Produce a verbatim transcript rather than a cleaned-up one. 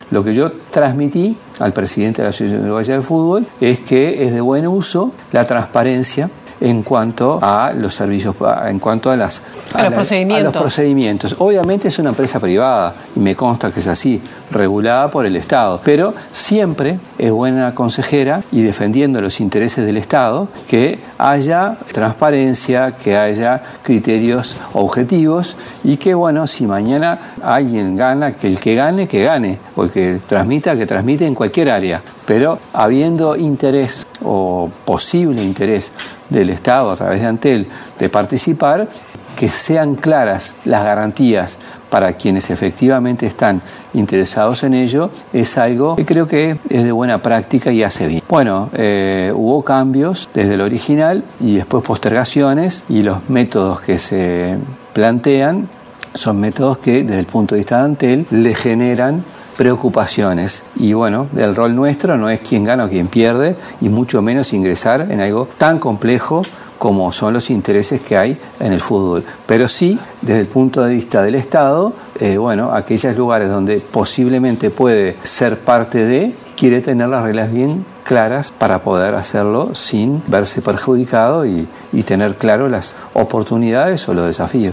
Lo que yo transmití al presidente de la Asociación Uruguaya de Fútbol es que es de buen uso la transparencia en cuanto a los servicios, en cuanto a las a, a, los, la, procedimientos. a los procedimientos. Obviamente es una empresa privada y me consta que es así, regulada por el Estado, pero siempre es buena consejera y defendiendo los intereses del Estado que haya transparencia, que haya criterios objetivos y que, bueno, si mañana alguien gana, que el que gane, que gane, o el que transmita, que transmite en cualquier área, pero habiendo interés o posible interés del Estado a través de Antel de participar, que sean claras las garantías para quienes efectivamente están interesados en ello, es algo que creo que es de buena práctica y hace bien. Bueno, eh, hubo cambios desde el original y después postergaciones, y los métodos que se plantean son métodos que desde el punto de vista de Antel le generan preocupaciones, y bueno, el rol nuestro no es quién gana o quién pierde, y mucho menos ingresar en algo tan complejo como son los intereses que hay en el fútbol, pero sí desde el punto de vista del Estado, eh, bueno, aquellos lugares donde posiblemente puede ser parte de, quiere tener las reglas bien claras para poder hacerlo sin verse perjudicado y, y tener claro las oportunidades o los desafíos.